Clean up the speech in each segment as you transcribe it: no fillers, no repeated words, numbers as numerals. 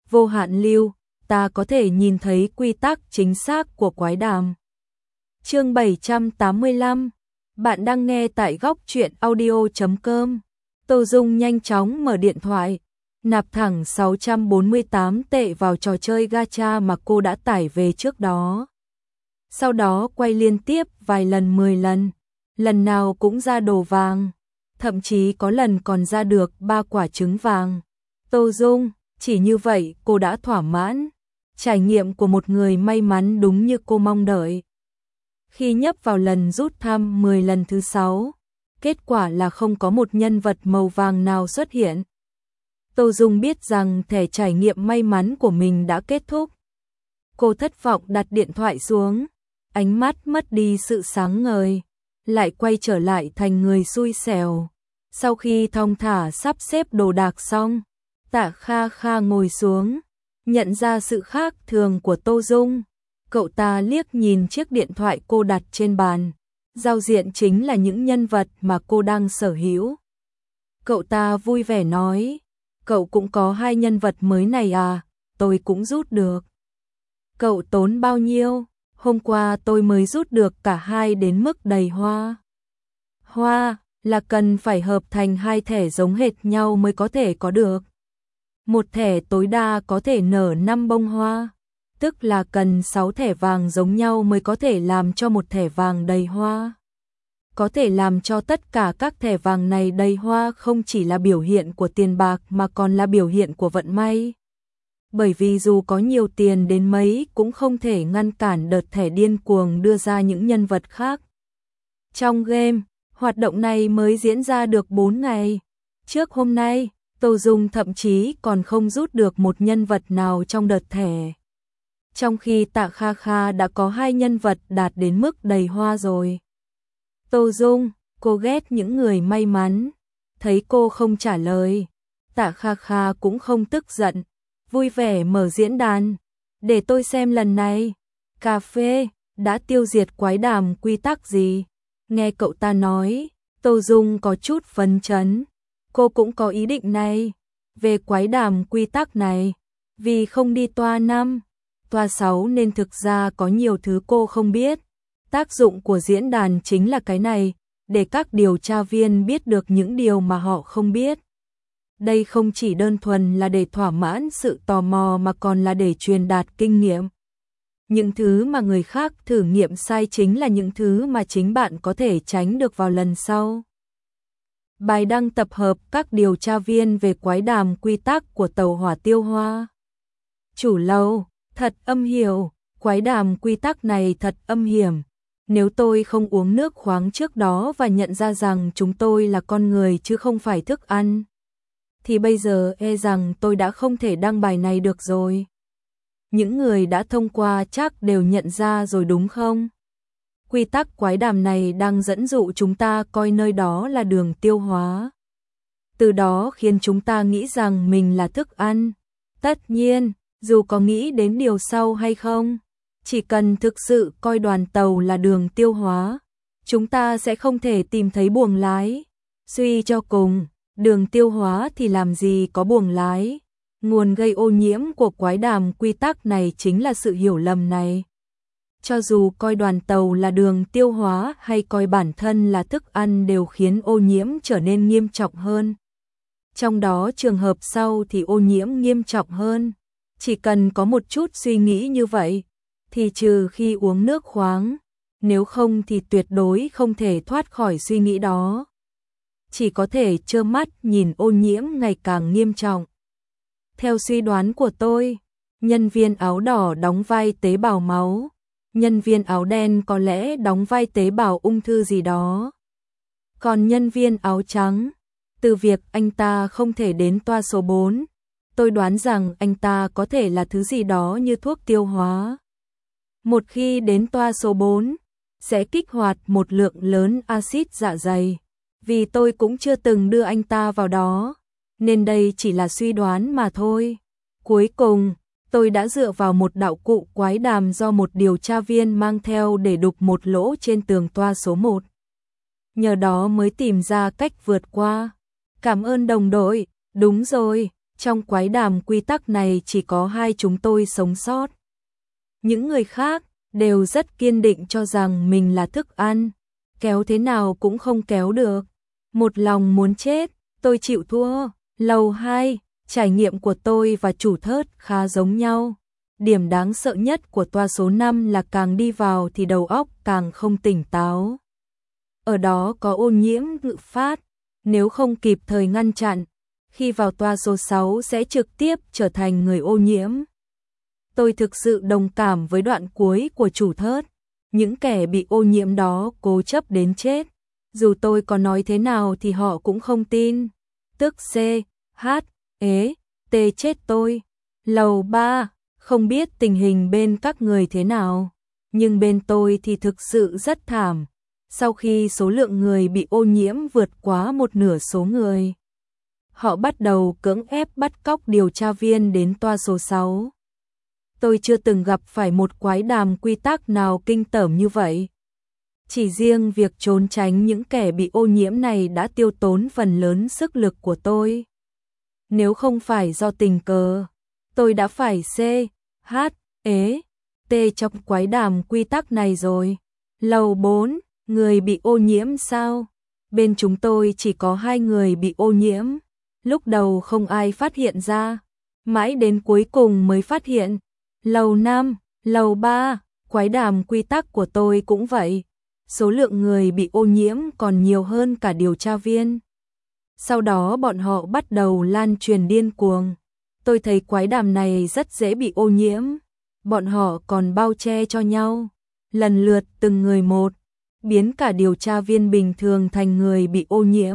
vô hạn lưu, ta có thể nhìn thấy quy tắc chính xác của quái đàm. Chương 785. Bạn đang nghe tại góc truyện audio.com. Tô Dung nhanh chóng mở điện thoại, nạp thẳng 648 tệ vào trò chơi gacha mà cô đã tải về trước đó. Sau đó quay liên tiếp vài lần 10 lần, lần nào cũng ra đồ vàng, thậm chí có lần còn ra được 3 quả trứng vàng. Tô Dung, chỉ như vậy cô đã thỏa mãn. Trải nghiệm của một người may mắn đúng như cô mong đợi. Khi nhấp vào lần rút thăm 10 lần thứ 6, kết quả là không có một nhân vật màu vàng nào xuất hiện. Tô Dung biết rằng thẻ trải nghiệm may mắn của mình đã kết thúc. Cô thất vọng đặt điện thoại xuống, ánh mắt mất đi sự sáng ngời, lại quay trở lại thành người xui xẻo. Sau khi thong thả sắp xếp đồ đạc xong, Tạ Kha Kha ngồi xuống, nhận ra sự khác thường của Tô Dung. Cậu ta liếc nhìn chiếc điện thoại cô đặt trên bàn, giao diện chính là những nhân vật mà cô đang sở hữu. Cậu ta vui vẻ nói, cậu cũng có 2 nhân vật mới này à, tôi cũng rút được. Cậu tốn bao nhiêu? Hôm qua tôi mới rút được cả 2 đến mức đầy hoa. Hoa là cần phải hợp thành 2 thẻ giống hệt nhau mới có thể có được. Một thẻ tối đa có thể nở 5 bông hoa, tức là cần 6 thẻ vàng giống nhau mới có thể làm cho một thẻ vàng đầy hoa. Có thể làm cho tất cả các thẻ vàng này đầy hoa không chỉ là biểu hiện của tiền bạc mà còn là biểu hiện của vận may. Bởi vì dù có nhiều tiền đến mấy cũng không thể ngăn cản đợt thẻ điên cuồng đưa ra những nhân vật khác. Trong game, hoạt động này mới diễn ra được 4 ngày. Trước hôm nay, Tô Dung thậm chí còn không rút được một nhân vật nào trong đợt thẻ. Trong khi Tạ Kha Kha đã có 2 nhân vật đạt đến mức đầy hoa rồi. Tô Dung, cô ghét những người may mắn. Thấy cô không trả lời, Tạ Kha Kha cũng không tức giận, vui vẻ mở diễn đàn. Để tôi xem lần này, cà phê đã tiêu diệt quái đàm quy tắc gì? Nghe cậu ta nói, Tô Dung có chút phấn chấn. Cô cũng có ý định này. Về quái đàm quy tắc này, vì không đi toa 5, toa 6 nên thực ra có nhiều thứ cô không biết. Tác dụng của diễn đàn chính là cái này, để các điều tra viên biết được những điều mà họ không biết. Đây không chỉ đơn thuần là để thỏa mãn sự tò mò mà còn là để truyền đạt kinh nghiệm. Những thứ mà người khác thử nghiệm sai chính là những thứ mà chính bạn có thể tránh được vào lần sau. Bài đăng tập hợp các điều tra viên về quái đàm quy tắc của tàu hỏa tiêu hoa. Chủ lầu, thật âm hiểm, quái đàm quy tắc này thật âm hiểm. Nếu tôi không uống nước khoáng trước đó và nhận ra rằng chúng tôi là con người chứ không phải thức ăn, thì bây giờ e rằng tôi đã không thể đăng bài này được rồi. Những người đã thông qua chắc đều nhận ra rồi đúng không? Quy tắc quái đàm này đang dẫn dụ chúng ta coi nơi đó là đường tiêu hóa. Từ đó khiến chúng ta nghĩ rằng mình là thức ăn. Tất nhiên, dù có nghĩ đến điều sau hay không, chỉ cần thực sự coi đoàn tàu là đường tiêu hóa, chúng ta sẽ không thể tìm thấy buồng lái. Suy cho cùng, đường tiêu hóa thì làm gì có buồng lái. Nguồn gây ô nhiễm của quái đàm quy tắc này chính là sự hiểu lầm này. Cho dù coi đoàn tàu là đường tiêu hóa hay coi bản thân là thức ăn đều khiến ô nhiễm trở nên nghiêm trọng hơn. Trong đó trường hợp sau thì ô nhiễm nghiêm trọng hơn. Chỉ cần có một chút suy nghĩ như vậy, thì trừ khi uống nước khoáng, nếu không thì tuyệt đối không thể thoát khỏi suy nghĩ đó. Chỉ có thể trơ mắt nhìn ô nhiễm ngày càng nghiêm trọng. Theo suy đoán của tôi, nhân viên áo đỏ đóng vai tế bào máu, nhân viên áo đen có lẽ đóng vai tế bào ung thư gì đó. Còn nhân viên áo trắng, từ việc anh ta không thể đến toa số 4, tôi đoán rằng anh ta có thể là thứ gì đó như thuốc tiêu hóa. Một khi đến toa số 4, sẽ kích hoạt một lượng lớn axit dạ dày. Vì tôi cũng chưa từng đưa anh ta vào đó, nên đây chỉ là suy đoán mà thôi. Cuối cùng, tôi đã dựa vào một đạo cụ quái đàm do một điều tra viên mang theo để đục một lỗ trên tường toa số 1. Nhờ đó mới tìm ra cách vượt qua. Cảm ơn đồng đội, đúng rồi, Trong quái đàm quy tắc này chỉ có hai chúng tôi sống sót. Những người khác đều rất kiên định cho rằng mình là thức ăn, kéo thế nào cũng không kéo được. Một lòng muốn chết, tôi chịu thua. Lầu 2, trải nghiệm của tôi và chủ thớt khá giống nhau. Điểm đáng sợ nhất của toa số 5 là càng đi vào thì đầu óc càng không tỉnh táo. Ở đó có ô nhiễm tự phát, nếu không kịp thời ngăn chặn, khi vào toa số 6 sẽ trực tiếp trở thành người ô nhiễm. Tôi thực sự đồng cảm với đoạn cuối của chủ thớt. Những kẻ bị ô nhiễm đó cố chấp đến chết. Dù tôi có nói thế nào thì họ cũng không tin. Tức C, H, ế, T chết tôi. Lầu 3, không biết tình hình bên các người thế nào. Nhưng bên tôi thì thực sự rất thảm. Sau khi số lượng người bị ô nhiễm vượt quá một nửa số người, họ bắt đầu cưỡng ép bắt cóc điều tra viên đến toa số 6. Tôi chưa từng gặp phải một quái đàm quy tắc nào kinh tởm như vậy. Chỉ riêng việc trốn tránh những kẻ bị ô nhiễm này đã tiêu tốn phần lớn sức lực của tôi. Nếu không phải do tình cờ, tôi đã phải C, H, ế, T trong quái đàm quy tắc này rồi. Lầu 4, người bị ô nhiễm sao? Bên chúng tôi chỉ có 2 người bị ô nhiễm. Lúc đầu không ai phát hiện ra, mãi đến cuối cùng mới phát hiện. Lầu 5, lầu 3, quái đàm quy tắc của tôi cũng vậy. Số lượng người bị ô nhiễm còn nhiều hơn cả điều tra viên. Sau đó bọn họ bắt đầu lan truyền điên cuồng. Tôi thấy quái đàm này rất dễ bị ô nhiễm. Bọn họ còn bao che cho nhau, lần lượt từng người một, biến cả điều tra viên bình thường thành người bị ô nhiễm.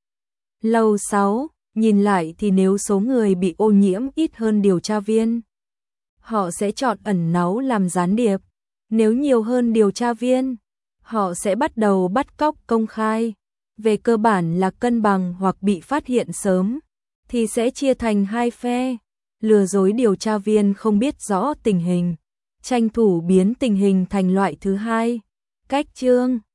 Lầu 6, nhìn lại thì nếu số người bị ô nhiễm ít hơn điều tra viên, họ sẽ chọn ẩn náu làm gián điệp. Nếu nhiều hơn điều tra viên, họ sẽ bắt đầu bắt cóc công khai. Về cơ bản là cân bằng hoặc bị phát hiện sớm, thì sẽ chia thành 2 phe, lừa dối điều tra viên không biết rõ tình hình, tranh thủ biến tình hình thành loại thứ hai. Cách chương